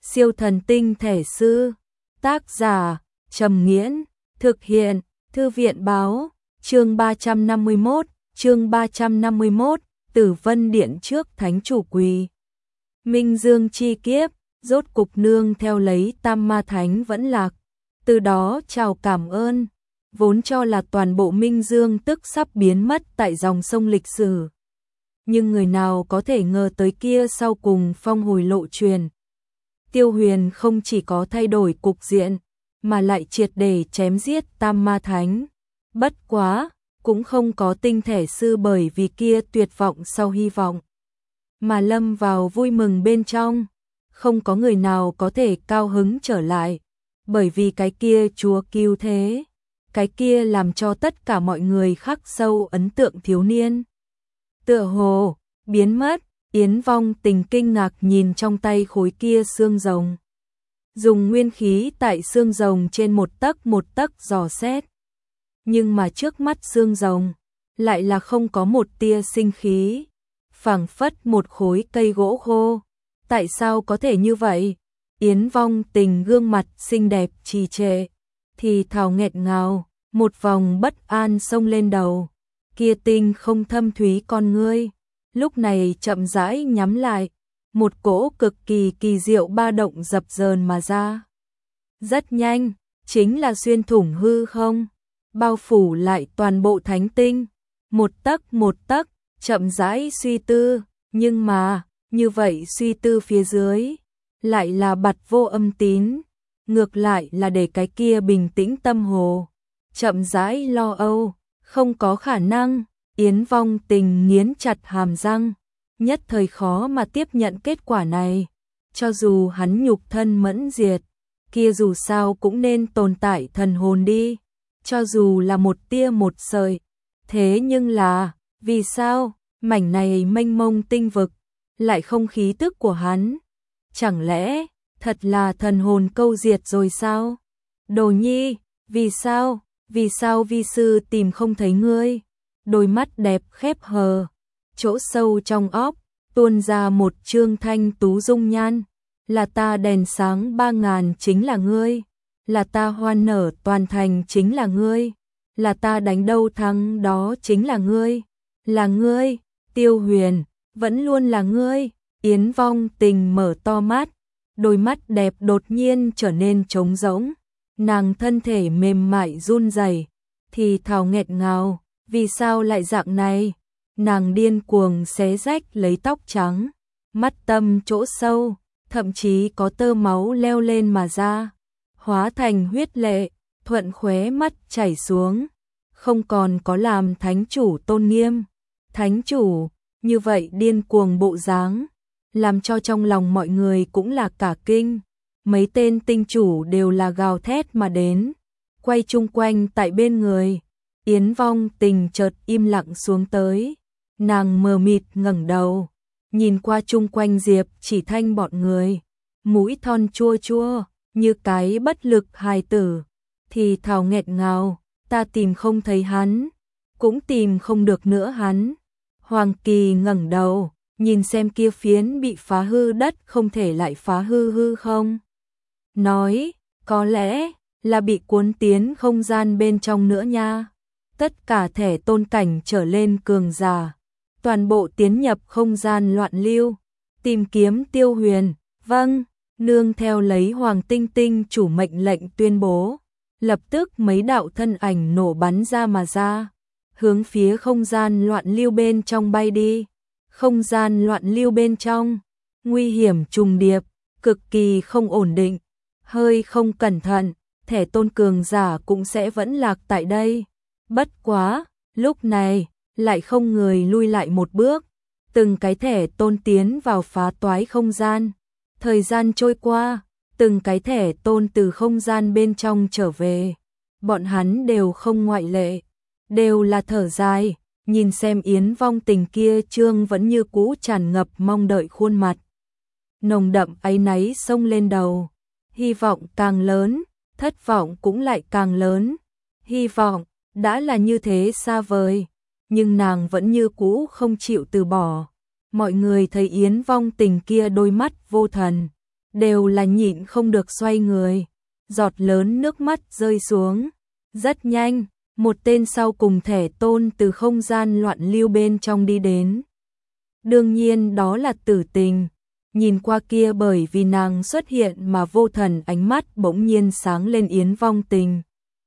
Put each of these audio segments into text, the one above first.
Siêu thần tinh thể sư. Tác giả Trầm Nghiễn. Thực hiện Thư viện báo. Chương 351. Tử Vân Điện trước thánh chủ quỳ. Minh Dương chi kiếp, rốt cục nương theo lấy Tam Ma Thánh vẫn lạc. Từ đó chào cảm ơn, vốn cho là toàn bộ Minh Dương tức sắp biến mất tại dòng sông lịch sử. Nhưng người nào có thể ngờ tới kia sau cùng phong hồi lộ truyền. Tiêu Huyền không chỉ có thay đổi cục diện, mà lại triệt để chém giết Tam Ma Thánh. Bất quá, cũng không có tinh thể sư bởi vì kia tuyệt vọng sau hy vọng, mà lâm vào vui mừng bên trong. Không có người nào có thể cao hứng trở lại, bởi vì cái kia chúa cứu thế, cái kia làm cho tất cả mọi người khắc sâu ấn tượng thiếu niên. Tựa hồ biến mất. Yến Vong Tình kinh ngạc nhìn trong tay khối kia xương rồng. Dùng nguyên khí tại xương rồng trên một tấc dò xét. Nhưng mà trước mắt xương rồng lại là không có một tia sinh khí, phảng phất một khối cây gỗ khô. Tại sao có thể như vậy? Yến Vong Tình gương mặt xinh đẹp trì trệ, thì thào nghẹt ngào, một vòng bất an xông lên đầu. Kia tinh không thâm thúy con ngươi lúc này chậm rãi nhắm lại, một cỗ cực kỳ kỳ diệu ba động dập dờn mà ra. Rất nhanh, chính là xuyên thủng hư không, bao phủ lại toàn bộ thánh tinh, một tấc, chậm rãi suy tư, nhưng mà, như vậy suy tư phía dưới, lại là bặt vô âm tín, ngược lại là để cái kia bình tĩnh tâm hồ, chậm rãi lo âu, không có khả năng. Yến Vong Tình nghiến chặt hàm răng, nhất thời khó mà tiếp nhận kết quả này. Cho dù hắn nhục thân mẫn diệt, kia dù sao cũng nên tồn tại thần hồn đi, cho dù là một tia một sợi. Thế nhưng là, vì sao, mảnh này mênh mông tinh vực, lại không khí tức của hắn? Chẳng lẽ, thật là thần hồn câu diệt rồi sao? Đồ Nhi, vì sao vi sư tìm không thấy ngươi? Đôi mắt đẹp khép hờ, chỗ sâu trong óc tuôn ra một trương thanh tú dung nhan. Là ta đèn sáng 3000 chính là ngươi, là ta hoa nở toàn thành chính là ngươi, là ta đánh đâu thắng đó chính là ngươi, là ngươi, Tiêu Huyền, vẫn luôn là ngươi. Yến Vong Tình mở to mắt, đôi mắt đẹp đột nhiên trở nên trống rỗng, nàng thân thể mềm mại run rẩy, thì thào nghẹt ngào. Vì sao lại dạng này? Nàng điên cuồng xé rách lấy tóc trắng, mắt tâm chỗ sâu, thậm chí có tơ máu leo lên mà ra, hóa thành huyết lệ, thuận khóe mắt chảy xuống, không còn có làm thánh chủ tôn nghiêm. Thánh chủ, như vậy điên cuồng bộ dáng, làm cho trong lòng mọi người cũng là cả kinh. Mấy tên tinh chủ đều là gào thét mà đến, quay chung quanh tại bên người. Yến Vong Tình chợt im lặng xuống tới, nàng mờ mịt ngẩng đầu, nhìn qua chung quanh Diệp Chỉ Thanh bọn người, mũi thon chua chua, như cái bất lực hài tử, thì thào nghẹt ngào, ta tìm không thấy hắn, cũng tìm không được nữa hắn. Hoàng Kỳ ngẩng đầu, nhìn xem kia phiến bị phá hư đất không thể lại phá hư không. Nói, có lẽ là bị cuốn tiến không gian bên trong nữa nha. Tất cả thể tôn cảnh trở lên cường giả, toàn bộ tiến nhập không gian loạn lưu, tìm kiếm Tiêu Huyền. Vâng, nương theo lấy Hoàng Tinh Tinh chủ mệnh lệnh tuyên bố, lập tức mấy đạo thân ảnh nổ bắn ra mà ra, hướng phía không gian loạn lưu bên trong bay đi. Không gian loạn lưu bên trong, nguy hiểm trùng điệp, cực kỳ không ổn định, hơi không cẩn thận, thể tôn cường giả cũng sẽ vẫn lạc tại đây. Bất quá, lúc này, lại không người lui lại một bước, từng cái thể tôn tiến vào phá toái không gian. Thời gian trôi qua, từng cái thể tôn từ không gian bên trong trở về, bọn hắn đều không ngoại lệ, đều là thở dài, nhìn xem Yến Vong Tình kia trương vẫn như cũ tràn ngập mong đợi khuôn mặt. Nồng đậm áy náy xông lên đầu, hy vọng càng lớn, thất vọng cũng lại càng lớn. Hy vọng đã là như thế xa vời, nhưng nàng vẫn như cũ không chịu từ bỏ. Mọi người thấy Yến Vong Tình kia đôi mắt vô thần, đều là nhịn không được xoay người, giọt lớn nước mắt rơi xuống. Rất nhanh, một tên sau cùng Thể Tôn từ không gian loạn lưu bên trong đi đến. Đương nhiên đó là Tử Tình. Nhìn qua kia bởi vì nàng xuất hiện mà vô thần ánh mắt bỗng nhiên sáng lên Yến Vong Tình.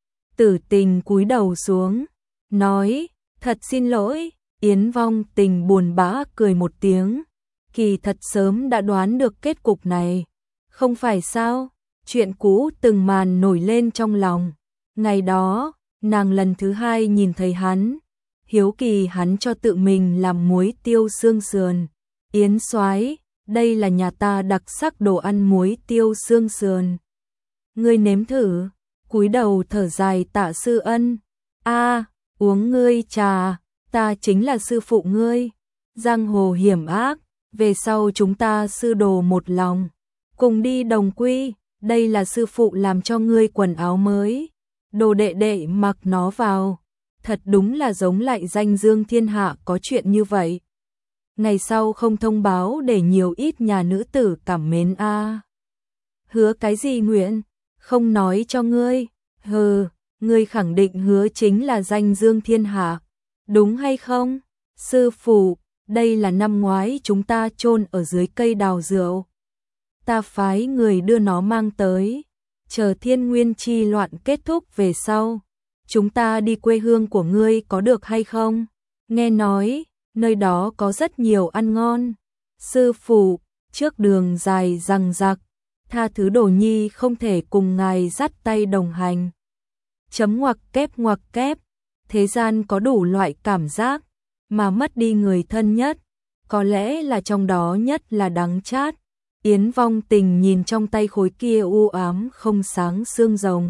Tử Tình cúi đầu xuống, nói, thật xin lỗi. Yến Vong Tình buồn bã cười một tiếng, kỳ thật sớm đã đoán được kết cục này. Không phải sao, chuyện cũ từng màn nổi lên trong lòng. Ngày đó, nàng lần thứ hai nhìn thấy hắn, hiếu kỳ hắn cho tự mình làm muối tiêu xương sườn. Yến soái, đây là nhà ta đặc sắc đồ ăn muối tiêu xương sườn. Ngươi nếm thử. Cúi đầu thở dài Tạ Sư Ân. A, uống ngươi trà, ta chính là sư phụ ngươi. Giang hồ hiểm ác, về sau chúng ta sư đồ một lòng, cùng đi đồng quy. Đây là sư phụ làm cho ngươi quần áo mới, đồ đệ đệ mặc nó vào. Thật đúng là giống lại danh dương thiên hạ có chuyện như vậy. Ngày sau không thông báo để nhiều ít nhà nữ tử cảm mến a. Hứa cái gì nguyện? Không nói cho ngươi. Hừ, ngươi khẳng định hứa chính là danh dương thiên hạ, đúng hay không? Sư phụ, đây là năm ngoái chúng ta chôn ở dưới cây đào rượu. Ta phái người đưa nó mang tới, chờ thiên nguyên chi loạn kết thúc về sau, chúng ta đi quê hương của ngươi có được hay không? Nghe nói, nơi đó có rất nhiều ăn ngon. Sư phụ, trước đường dài rằng rặc, tha thứ đồ nhi không thể cùng ngài dắt tay đồng hành. Chấm ngoặc kép, thế gian có đủ loại cảm giác, mà mất đi người thân nhất, có lẽ là trong đó nhất là đắng chát. Yến Vong Tình nhìn trong tay khối kia u ám không sáng xương rồng,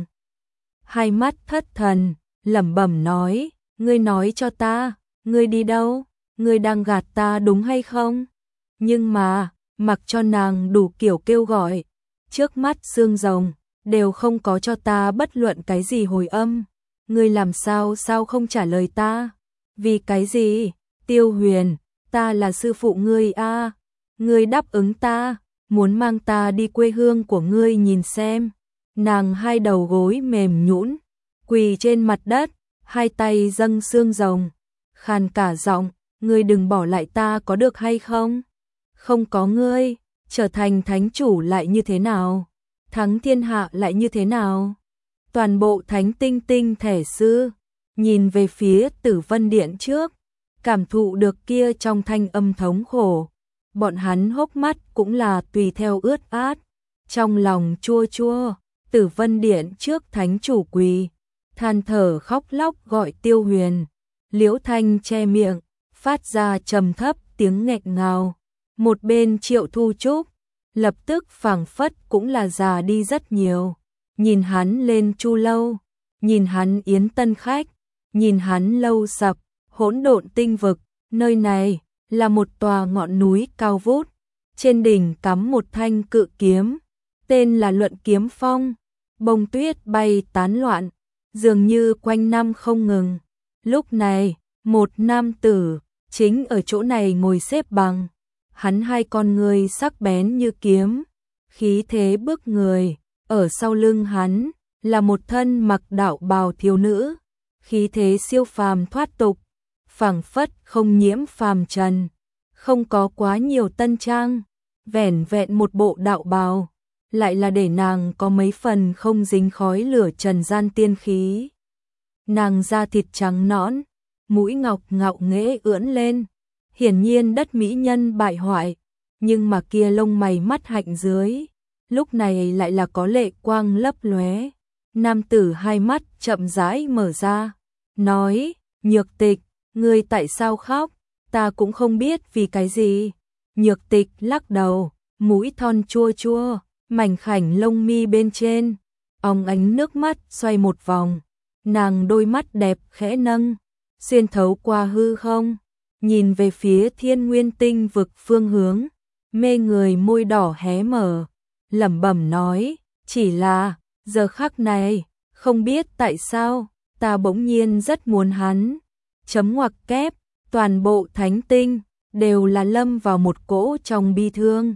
hai mắt thất thần, lẩm bẩm nói, ngươi nói cho ta, ngươi đi đâu? Ngươi đang gạt ta đúng hay không? Nhưng mà, mặc cho nàng đủ kiểu kêu gọi, trước mắt xương rồng đều không có cho ta bất luận cái gì hồi âm. Ngươi làm sao không trả lời ta? Vì cái gì? Tiêu Huyền, ta là sư phụ ngươi a, ngươi đáp ứng ta, muốn mang ta đi quê hương của ngươi nhìn xem. Nàng hai đầu gối mềm nhũn, quỳ trên mặt đất, hai tay dâng xương rồng, khàn cả giọng, ngươi đừng bỏ lại ta có được hay không? Không có ngươi, trở thành thánh chủ lại như thế nào? Thắng thiên hạ lại như thế nào? Toàn bộ thánh tinh tinh thể sư, nhìn về phía Tử Vân Điện trước, cảm thụ được kia trong thanh âm thống khổ. Bọn hắn hốc mắt cũng là tùy theo ướt át, trong lòng chua chua. Tử Vân Điện trước thánh chủ quỳ, than thở khóc lóc gọi Tiêu Huyền. Liễu Thanh che miệng, phát ra trầm thấp tiếng nghẹn ngào. Một bên Triệu Thu Trúc, lập tức phảng phất cũng là già đi rất nhiều. Nhìn hắn lên Chu Lâu, nhìn hắn Yến Tân Khách, nhìn hắn Lâu Sập, hỗn độn tinh vực. Nơi này là một tòa ngọn núi cao vút, trên đỉnh cắm một thanh cự kiếm, tên là Luận Kiếm Phong. Bông tuyết bay tán loạn, dường như quanh năm không ngừng. Lúc này, một nam tử chính ở chỗ này ngồi xếp bằng, hắn hai con ngươi sắc bén như kiếm, khí thế bức người. Ở sau lưng hắn là một thân mặc đạo bào thiếu nữ, khí thế siêu phàm thoát tục, phảng phất không nhiễm phàm trần, không có quá nhiều tân trang, vẻn vẹn một bộ đạo bào, lại là để nàng có mấy phần không dính khói lửa trần gian tiên khí. Nàng da thịt trắng nõn, mũi ngọc ngạo nghễ ưỡn lên, hiển nhiên đất mỹ nhân bại hoại, nhưng mà kia lông mày mắt hạnh dưới, lúc này lại là có lệ quang lấp lóe. Nam tử hai mắt chậm rãi mở ra, nói, Nhược Tịch, ngươi tại sao khóc? Ta cũng không biết vì cái gì. Nhược Tịch lắc đầu, mũi thon chua chua, mảnh khảnh lông mi bên trên, óng ánh nước mắt xoay một vòng. Nàng đôi mắt đẹp khẽ nâng, xuyên thấu qua hư không, nhìn về phía Thiên Nguyên Tinh vực phương hướng, mê người môi đỏ hé mở, lẩm bẩm nói, chỉ là, giờ khắc này, không biết tại sao, ta bỗng nhiên rất muốn hắn. Chấm ngoặc kép, toàn bộ thánh tinh, đều là lâm vào một cỗ trong bi thương.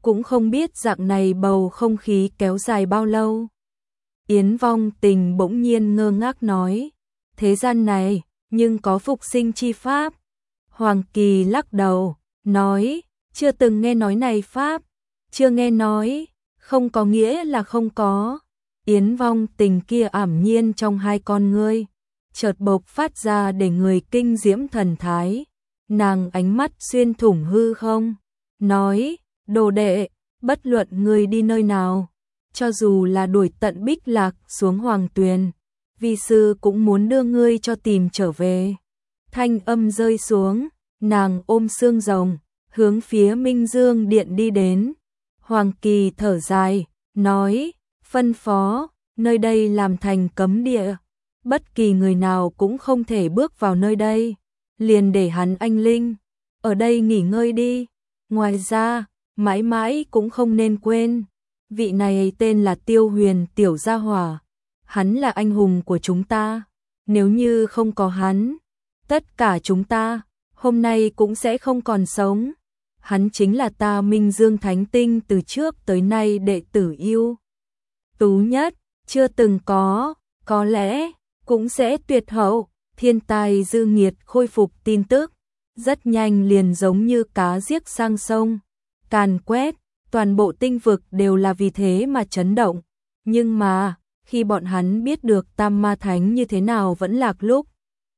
cũng không biết dạng này bầu không khí kéo dài bao lâu. Yến Vong Tình bỗng nhiên ngơ ngác nói, thế gian này, nhưng có phục sinh chi pháp. Hoàng Kỳ lắc đầu, nói, chưa từng nghe nói này pháp, chưa nghe nói, không có nghĩa là không có. Yến Vong Tình kia ảm nhiên trong hai con ngươi, chợt bộc phát ra để người kinh diễm thần thái. Nàng ánh mắt xuyên thủng hư không, nói, đồ đệ, bất luận người đi nơi nào, cho dù là đuổi tận Bích Lạc xuống Hoàng Tuyền, vi sư cũng muốn đưa ngươi cho tìm trở về. Thanh âm rơi xuống, nàng ôm xương rồng, hướng phía Minh Dương Điện đi đến. Hoàng Kỳ thở dài, nói, phân phó, nơi đây làm thành cấm địa, bất kỳ người nào cũng không thể bước vào nơi đây, liền để hắn anh linh ở đây nghỉ ngơi đi. Ngoài ra, mãi mãi cũng không nên quên, vị này tên là Tiêu Huyền tiểu gia hỏa, hắn là anh hùng của chúng ta, nếu như không có hắn, tất cả chúng ta hôm nay cũng sẽ không còn sống. Hắn chính là ta Minh Dương Thánh Tinh từ trước tới nay đệ tử yêu tú nhất, chưa từng có lẽ cũng sẽ tuyệt hậu. Thiên tài dư nghiệt khôi phục tin tức, rất nhanh liền giống như cá giết sang sông, càn quét, toàn bộ tinh vực đều là vì thế mà chấn động. Nhưng mà, khi bọn hắn biết được Tam Ma Thánh như thế nào vẫn lạc lúc,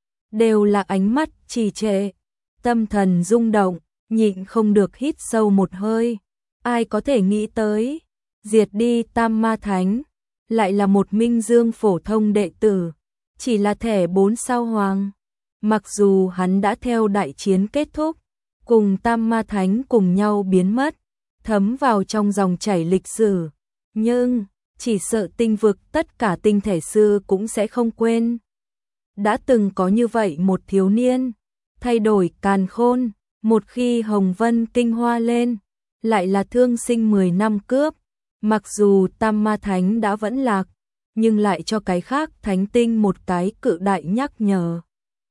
đều là ánh mắt trì trệ, tâm thần rung động, nhịn không được hít sâu một hơi. Ai có thể nghĩ tới, diệt đi Tam Ma Thánh, lại là một Minh Dương phổ thông đệ tử, chỉ là thẻ 4 sao hoàng. Mặc dù hắn đã theo đại chiến kết thúc, cùng Tam Ma Thánh cùng nhau biến mất, thấm vào trong dòng chảy lịch sử, nhưng chỉ sợ tinh vực tất cả tinh thể sư cũng sẽ không quên. Đã từng có như vậy một thiếu niên, thay đổi càn khôn, một khi Hồng Vân kinh hoa lên, lại là thương sinh 10 năm cướp. Mặc dù Tam Ma Thánh đã vẫn lạc, nhưng lại cho cái khác thánh tinh một cái cự đại nhắc nhở.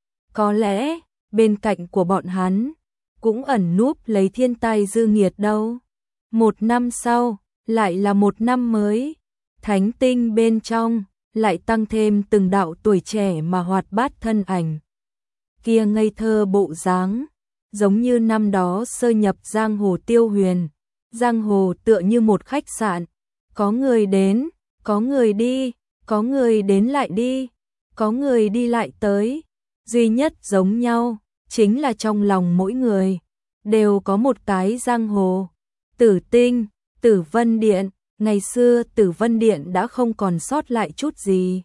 Có lẽ, bên cạnh của bọn hắn, cũng ẩn núp lấy thiên tai dư nghiệt đâu. Một năm sau, lại là một năm mới, thánh tinh bên trong, lại tăng thêm từng đạo tuổi trẻ mà hoạt bát thân ảnh. Kia ngây thơ bộ dáng, giống như năm đó sơ nhập giang hồ Tiêu Huyền. Giang hồ tựa như một khách sạn, có người đến, có người đi, có người đến lại đi, có người đi lại tới. Duy nhất giống nhau, chính là trong lòng mỗi người, đều có một cái giang hồ. Tử Tinh, Tử Vân Điện, ngày xưa Tử Vân Điện đã không còn sót lại chút gì,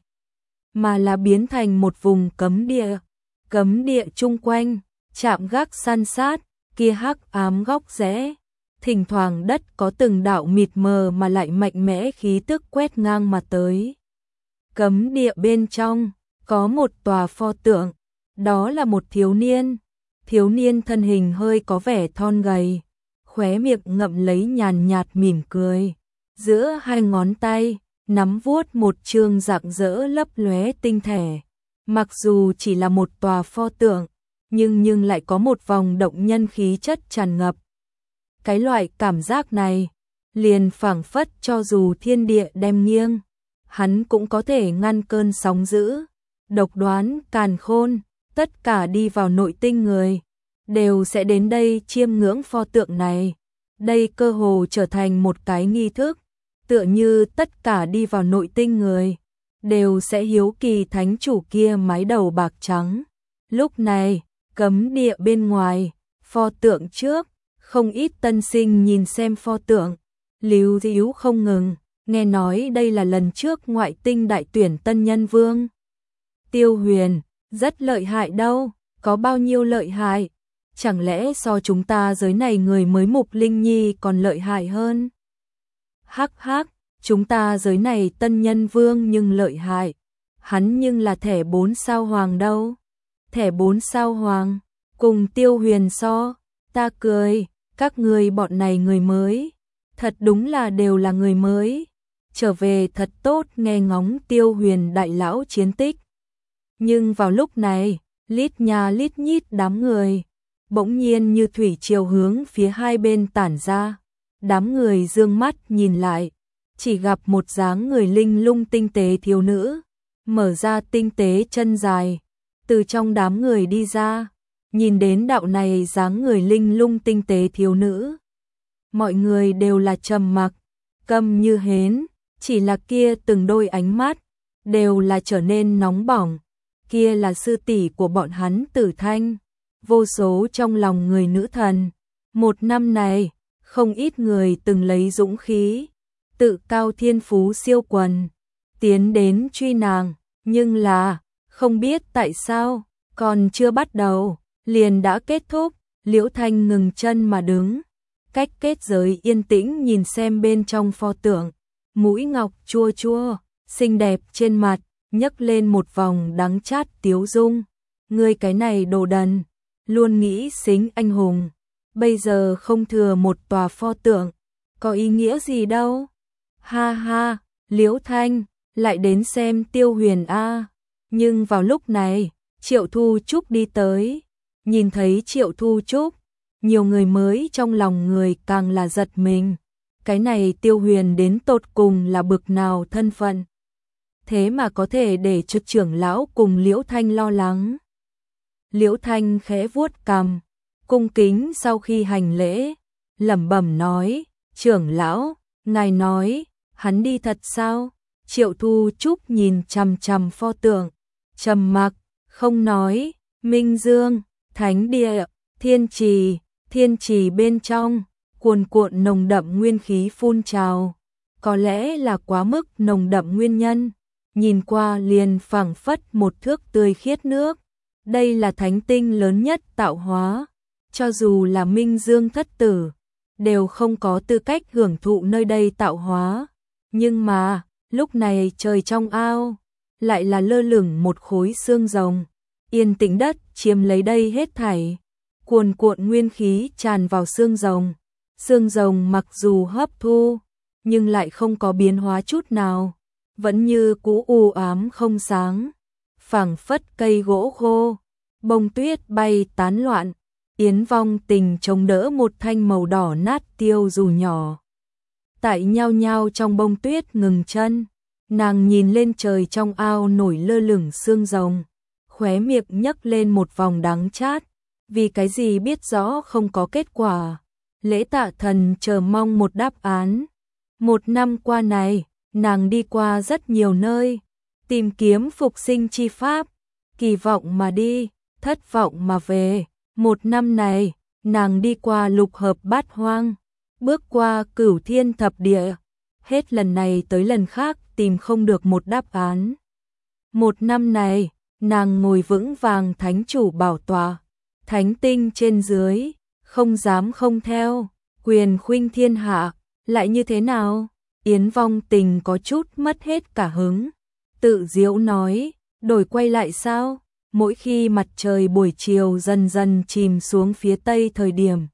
mà là biến thành một vùng cấm địa chung quanh, chạm gác san sát, kia hắc ám góc rẽ. Thỉnh thoảng đất có từng đạo mịt mờ mà lại mạnh mẽ khí tức quét ngang mà tới. Cấm địa bên trong, có một tòa pho tượng, đó là một thiếu niên thân hình hơi có vẻ thon gầy, khóe miệng ngậm lấy nhàn nhạt mỉm cười, giữa hai ngón tay, nắm vuốt một chương rạng rỡ lấp lóe tinh thể. Mặc dù chỉ là một tòa pho tượng, nhưng lại có một vòng động nhân khí chất tràn ngập. Cái loại cảm giác này, liền phảng phất cho dù thiên địa đem nghiêng, hắn cũng có thể ngăn cơn sóng dữ. Độc đoán, càn khôn, tất cả đi vào nội tinh người, đều sẽ đến đây chiêm ngưỡng pho tượng này. Đây cơ hồ trở thành một cái nghi thức, tựa như tất cả đi vào nội tinh người, đều sẽ hiếu kỳ thánh chủ kia mái đầu bạc trắng. Lúc này, cấm địa bên ngoài, pho tượng trước, không ít tân sinh nhìn xem pho tượng, líu ríu không ngừng, nghe nói đây là lần trước ngoại tinh đại tuyển tân nhân vương. Tiêu Huyền, rất lợi hại đâu, có bao nhiêu lợi hại? Chẳng lẽ so chúng ta giới này người mới Mục Linh Nhi còn lợi hại hơn? Hắc hắc, chúng ta giới này tân nhân vương nhưng lợi hại, hắn nhưng là thẻ 4 sao hoàng đâu. Thẻ 4 sao hoàng, cùng Tiêu Huyền so, ta cười. Các người bọn này người mới, thật đúng là đều là người mới, trở về thật tốt nghe ngóng Tiêu Huyền đại lão chiến tích. Nhưng vào lúc này, lít nhà lít nhít đám người, bỗng nhiên như thủy triều hướng phía hai bên tản ra. Đám người dương mắt nhìn lại, chỉ gặp một dáng người linh lung tinh tế thiếu nữ, mở ra tinh tế chân dài, từ trong đám người đi ra, nhìn đến đạo này dáng người linh lung tinh tế thiếu nữ. Mọi người đều là trầm mặc, câm như hến, chỉ là kia từng đôi ánh mắt, đều là trở nên nóng bỏng, kia là sư tỷ của bọn hắn Tử Thanh, vô số trong lòng người nữ thần. Một năm này, không ít người từng lấy dũng khí, tự cao thiên phú siêu quần, tiến đến truy nàng, nhưng là, không biết tại sao, còn chưa bắt đầu, liền đã kết thúc. Liễu Thanh ngừng chân mà đứng, cách kết giới yên tĩnh nhìn xem bên trong pho tượng, mũi ngọc chua chua, xinh đẹp trên mặt, nhấc lên một vòng đắng chát tiếu dung. Ngươi cái này đồ đần, luôn nghĩ xính anh hùng, bây giờ không thừa một tòa pho tượng, có ý nghĩa gì đâu. Ha ha, Liễu Thanh, lại đến xem Tiêu Huyền a. Nhưng vào lúc này, Triệu Thu Trúc đi tới, nhìn thấy Triệu Thu Trúc, nhiều người mới trong lòng người càng là giật mình. Cái này Tiêu Huyền đến tột cùng là bực nào thân phận, thế mà có thể để cho trưởng lão cùng Liễu Thanh lo lắng. Liễu Thanh khẽ vuốt cằm, cung kính sau khi hành lễ, lẩm bẩm nói, trưởng lão, ngài nói, hắn đi thật sao? Triệu Thu Trúc nhìn chằm chằm pho tượng, trầm mặc, không nói. Minh Dương, thánh địa, thiên trì bên trong, cuồn cuộn nồng đậm nguyên khí phun trào, có lẽ là quá mức nồng đậm nguyên nhân, nhìn qua liền phảng phất một thước tươi khiết nước. Đây là thánh tinh lớn nhất tạo hóa, cho dù là Minh Dương thất tử, đều không có tư cách hưởng thụ nơi đây tạo hóa. Nhưng mà, lúc này trời trong ao, lại là lơ lửng một khối xương rồng, yên tĩnh đất chiếm lấy đây hết thảy, cuồn cuộn nguyên khí tràn vào xương rồng. Xương rồng mặc dù hấp thu, nhưng lại không có biến hóa chút nào, vẫn như cũ u ám không sáng, phảng phất cây gỗ khô, bông tuyết bay tán loạn. Yến Vong Tình chống đỡ một thanh màu đỏ nát tiêu dù nhỏ, tại nhao nhao trong bông tuyết ngừng chân, nàng nhìn lên trời trong ao nổi lơ lửng xương rồng, khóe miệng nhấc lên một vòng đắng chát, vì cái gì biết rõ không có kết quả. Lễ Tạ Thần chờ mong một đáp án. Một năm qua này, nàng đi qua rất nhiều nơi, tìm kiếm phục sinh chi pháp, kỳ vọng mà đi, thất vọng mà về. Một năm này, nàng đi qua lục hợp bát hoang, bước qua cửu thiên thập địa, hết lần này tới lần khác tìm không được một đáp án. Một năm này, nàng ngồi vững vàng thánh chủ bảo tọa, thánh tinh trên dưới, không dám không theo, quyền khuynh thiên hạ, lại như thế nào? Yến Vong Tình có chút mất hết cả hứng, tự giễu nói, đổi quay lại sao? Mỗi khi mặt trời buổi chiều dần dần chìm xuống phía tây thời điểm,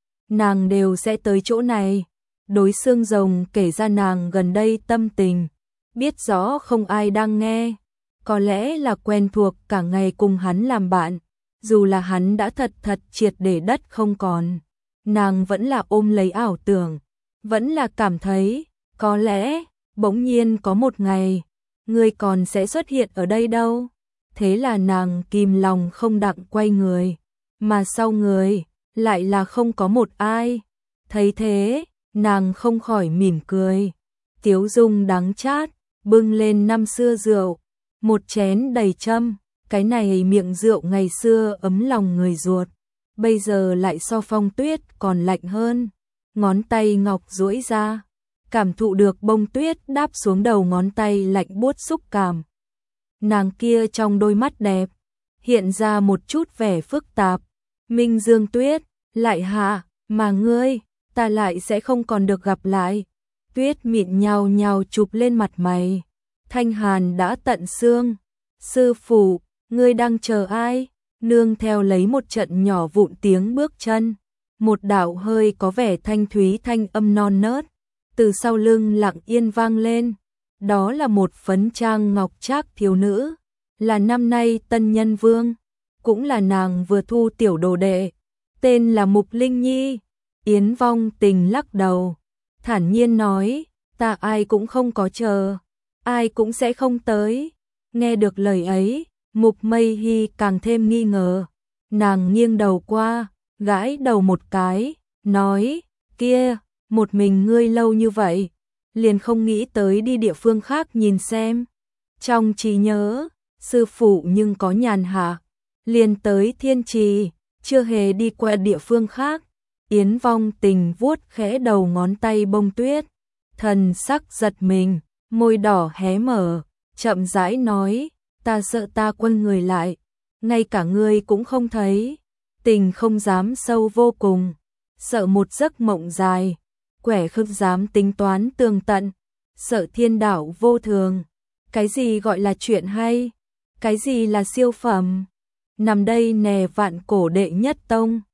nàng đều sẽ tới chỗ này, đối xương rồng kể ra nàng gần đây tâm tình, biết rõ không ai đang nghe, có lẽ là quen thuộc cả ngày cùng hắn làm bạn, dù là hắn đã thật triệt để đất không còn, nàng vẫn là ôm lấy ảo tưởng, vẫn là cảm thấy, có lẽ, bỗng nhiên có một ngày, người còn sẽ xuất hiện ở đây đâu. Thế là nàng kìm lòng không đặng quay người, mà sau người, lại là không có một ai. Thấy thế, nàng không khỏi mỉm cười, tiếu dung đắng chát, bưng lên năm xưa rượu, một chén đầy châm, cái này miệng rượu ngày xưa ấm lòng người ruột, bây giờ lại so phong tuyết còn lạnh hơn. Ngón tay ngọc duỗi ra, cảm thụ được bông tuyết đáp xuống đầu ngón tay lạnh buốt xúc cảm. Nàng kia trong đôi mắt đẹp, hiện ra một chút vẻ phức tạp. Minh Dương Tuyết, lại hạ, mà ngươi, ta lại sẽ không còn được gặp lại. Tuyết mịn nhào nhào chụp lên mặt mày. Thanh hàn đã tận xương. Sư phụ, ngươi đang chờ ai? Nương theo lấy một trận nhỏ vụn tiếng bước chân. Một đạo hơi có vẻ thanh thúy thanh âm non nớt, từ sau lưng lặng yên vang lên. Đó là một phấn trang ngọc trác thiếu nữ, là năm nay tân nhân vương, cũng là nàng vừa thu tiểu đồ đệ, tên là Mục Linh Nhi. Yến Vong Tình lắc đầu, thản nhiên nói, ta ai cũng không có chờ, ai cũng sẽ không tới. Nghe được lời ấy, Mục Mây Hy càng thêm nghi ngờ, nàng nghiêng đầu qua, gãi đầu một cái, nói, kia, một mình ngươi lâu như vậy, liền không nghĩ tới đi địa phương khác nhìn xem. Trong trí nhớ, sư phụ nhưng có nhàn hạ, liền tới Thiên Trì, chưa hề đi qua địa phương khác. Yến Vong Tình vuốt khẽ đầu ngón tay bông tuyết, thần sắc giật mình, môi đỏ hé mở, chậm rãi nói, ta sợ ta quên người lại, ngay cả ngươi cũng không thấy. Tình không dám sâu vô cùng, sợ một giấc mộng dài, quẻ không dám tính toán tường tận, sợ thiên đạo vô thường. Cái gì gọi là chuyện hay? Cái gì là siêu phẩm? Nằm đây nè vạn cổ đệ nhất tông.